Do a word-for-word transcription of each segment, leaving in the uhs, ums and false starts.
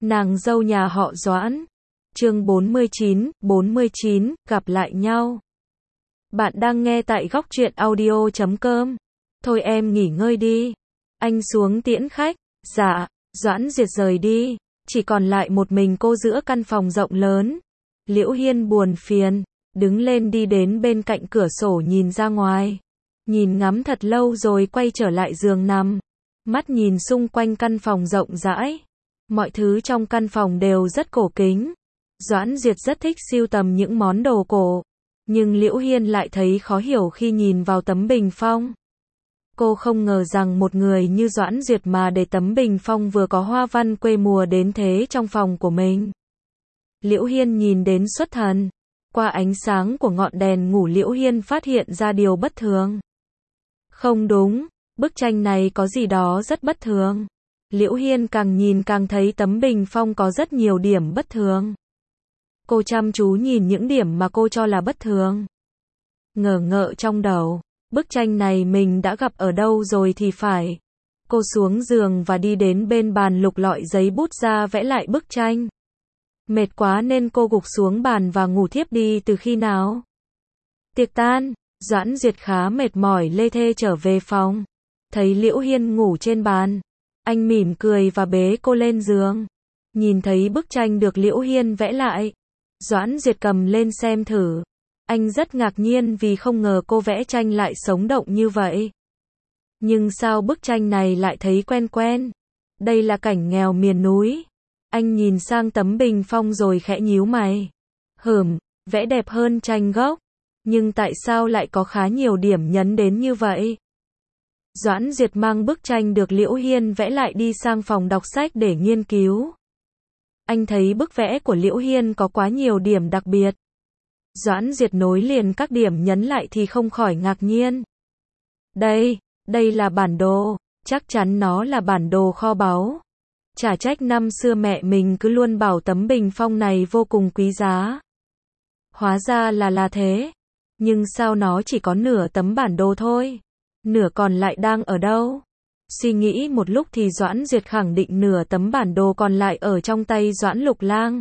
Nàng dâu nhà họ Doãn. Chương bốn mươi chín, bốn mươi chín, gặp lại nhau. Bạn đang nghe tại góc truyện audio chấm com. Thôi em nghỉ ngơi đi. Anh xuống tiễn khách. Dạ. Doãn Duyệt rời đi. Chỉ còn lại một mình cô giữa căn phòng rộng lớn. Liễu Hiên buồn phiền. Đứng lên đi đến bên cạnh cửa sổ nhìn ra ngoài. Nhìn ngắm thật lâu rồi quay trở lại giường nằm. Mắt nhìn xung quanh căn phòng rộng rãi. Mọi thứ trong căn phòng đều rất cổ kính. Doãn Duyệt rất thích sưu tầm những món đồ cổ. Nhưng Liễu Hiên lại thấy khó hiểu khi nhìn vào tấm bình phong. Cô không ngờ rằng một người như Doãn Duyệt mà để tấm bình phong vừa có hoa văn quê mùa đến thế trong phòng của mình. Liễu Hiên nhìn đến xuất thần. Qua ánh sáng của ngọn đèn ngủ Liễu Hiên phát hiện ra điều bất thường. Không đúng, bức tranh này có gì đó rất bất thường. Liễu Hiên càng nhìn càng thấy tấm bình phong có rất nhiều điểm bất thường. Cô chăm chú nhìn những điểm mà cô cho là bất thường. Ngờ ngợ trong đầu, bức tranh này mình đã gặp ở đâu rồi thì phải. Cô xuống giường và đi đến bên bàn lục lọi giấy bút ra vẽ lại bức tranh. Mệt quá nên cô gục xuống bàn và ngủ thiếp đi từ khi nào. Tiệc tan, Doãn Duyệt khá mệt mỏi lê thê trở về phòng. Thấy Liễu Hiên ngủ trên bàn. Anh mỉm cười và bế cô lên giường. Nhìn thấy bức tranh được Liễu Hiên vẽ lại. Doãn Duyệt cầm lên xem thử. Anh rất ngạc nhiên vì không ngờ cô vẽ tranh lại sống động như vậy. Nhưng sao bức tranh này lại thấy quen quen? Đây là cảnh nghèo miền núi. Anh nhìn sang tấm bình phong rồi khẽ nhíu mày. Hừm, vẽ đẹp hơn tranh gốc. Nhưng tại sao lại có khá nhiều điểm nhấn đến như vậy? Doãn Duyệt mang bức tranh được Liễu Hiên vẽ lại đi sang phòng đọc sách để nghiên cứu. Anh thấy bức vẽ của Liễu Hiên có quá nhiều điểm đặc biệt. Doãn Duyệt nối liền các điểm nhấn lại thì không khỏi ngạc nhiên. Đây, đây là bản đồ, chắc chắn nó là bản đồ kho báu. Chả trách năm xưa mẹ mình cứ luôn bảo tấm bình phong này vô cùng quý giá. Hóa ra là là thế. Nhưng sao nó chỉ có nửa tấm bản đồ thôi? Nửa còn lại đang ở đâu? Suy nghĩ một lúc thì Doãn Duyệt khẳng định nửa tấm bản đồ còn lại ở trong tay Doãn Lục Lang.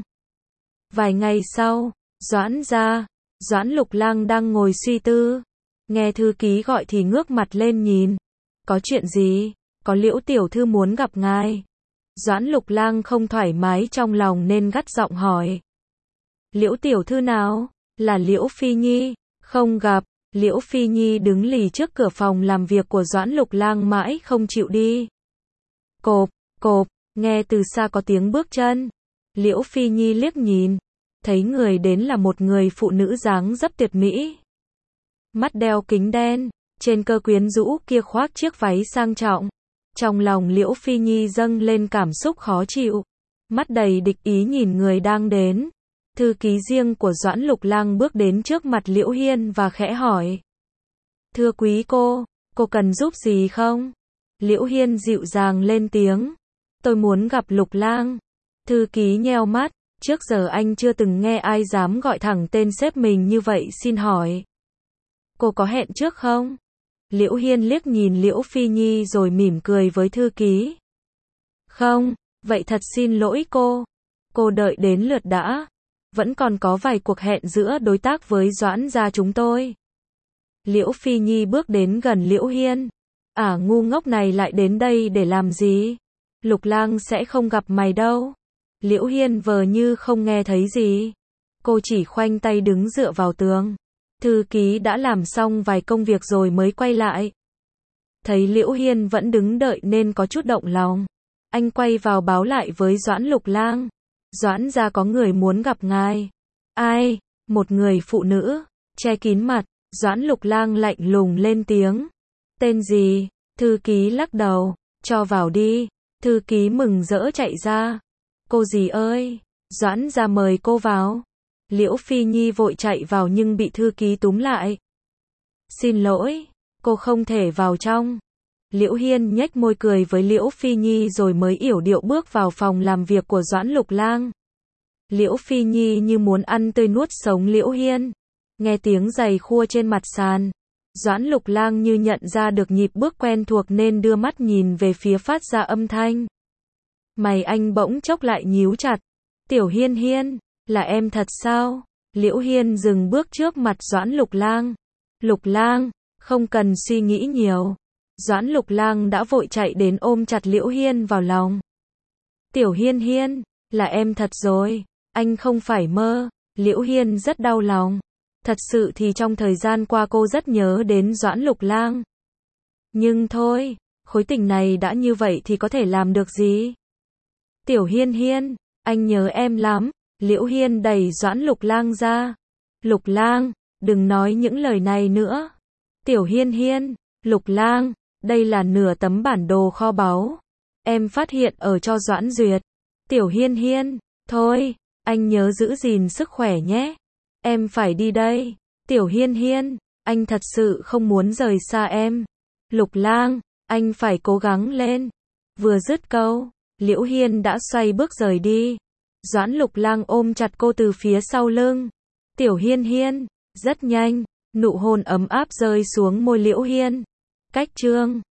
Vài ngày sau, Doãn gia, Doãn Lục Lang đang ngồi suy tư. Nghe thư ký gọi thì ngước mặt lên nhìn. Có chuyện gì? Có Liễu tiểu thư muốn gặp ngài. Doãn Lục Lang không thoải mái trong lòng nên gắt giọng hỏi. Liễu tiểu thư nào? Là Liễu Phi Nhi. Không gặp. Liễu Phi Nhi đứng lì trước cửa phòng làm việc của Doãn Lục Lang mãi không chịu đi. Cộp, cộp, nghe từ xa có tiếng bước chân. Liễu Phi Nhi liếc nhìn. Thấy người đến là một người phụ nữ dáng dấp tuyệt mỹ. Mắt đeo kính đen, trên cơ quyến rũ kia khoác chiếc váy sang trọng. Trong lòng Liễu Phi Nhi dâng lên cảm xúc khó chịu. Mắt đầy địch ý nhìn người đang đến. Thư ký riêng của Doãn Lục Lang bước đến trước mặt Liễu Hiên và khẽ hỏi. Thưa quý cô, cô cần giúp gì không? Liễu Hiên dịu dàng lên tiếng. Tôi muốn gặp Lục Lang. Thư ký nheo mắt. Trước giờ anh chưa từng nghe ai dám gọi thẳng tên sếp mình như vậy, xin hỏi. Cô có hẹn trước không? Liễu Hiên liếc nhìn Liễu Phi Nhi rồi mỉm cười với thư ký. Không, vậy thật xin lỗi cô. Cô đợi đến lượt đã. Vẫn còn có vài cuộc hẹn giữa đối tác với Doãn gia chúng tôi. Liễu Phi Nhi bước đến gần Liễu Hiên. À, ngu ngốc này lại đến đây để làm gì? Lục Lang sẽ không gặp mày đâu. Liễu Hiên vờ như không nghe thấy gì. Cô chỉ khoanh tay đứng dựa vào tường. Thư ký đã làm xong vài công việc rồi mới quay lại. Thấy Liễu Hiên vẫn đứng đợi nên có chút động lòng. Anh quay vào báo lại với Doãn Lục Lang. Doãn gia có người muốn gặp ngài. Ai? Một người phụ nữ, che kín mặt. Doãn Lục Lang lạnh lùng lên tiếng. Tên gì? Thư ký lắc đầu. Cho vào đi. Thư ký mừng rỡ chạy ra. Cô dì ơi, Doãn gia mời cô vào. Liễu Phi Nhi vội chạy vào nhưng bị thư ký túm lại. Xin lỗi, cô không thể vào trong. Liễu Hiên nhếch môi cười với Liễu Phi Nhi rồi mới yểu điệu bước vào phòng làm việc của Doãn Lục Lang. Liễu Phi Nhi như muốn ăn tươi nuốt sống Liễu Hiên. Nghe tiếng giày khua trên mặt sàn. Doãn Lục Lang như nhận ra được nhịp bước quen thuộc nên đưa mắt nhìn về phía phát ra âm thanh. Mày anh bỗng chốc lại nhíu chặt. Tiểu Hiên Hiên, là em thật sao? Liễu Hiên dừng bước trước mặt Doãn Lục Lang. Lục Lang, không cần suy nghĩ nhiều. Doãn Lục Lang đã vội chạy đến ôm chặt Liễu Hiên vào lòng. Tiểu Hiên Hiên, là em thật rồi, anh không phải mơ. Liễu Hiên rất đau lòng. Thật sự thì trong thời gian qua cô rất nhớ đến Doãn Lục Lang. Nhưng thôi, khối tình này đã như vậy thì có thể làm được gì? Tiểu Hiên Hiên, anh nhớ em lắm. Liễu Hiên đẩy Doãn Lục Lang ra. Lục Lang, đừng nói những lời này nữa. Tiểu Hiên Hiên, Lục Lang, đây là nửa tấm bản đồ kho báu. Em phát hiện ở cho Doãn Duyệt. Tiểu Hiên Hiên, thôi, anh nhớ giữ gìn sức khỏe nhé. Em phải đi đây. Tiểu Hiên Hiên, anh thật sự không muốn rời xa em. Lục Lang, anh phải cố gắng lên. Vừa dứt câu, Liễu Hiên đã xoay bước rời đi. Doãn Lục Lang ôm chặt cô từ phía sau lưng. Tiểu Hiên Hiên, rất nhanh, nụ hôn ấm áp rơi xuống môi Liễu Hiên. Cách chương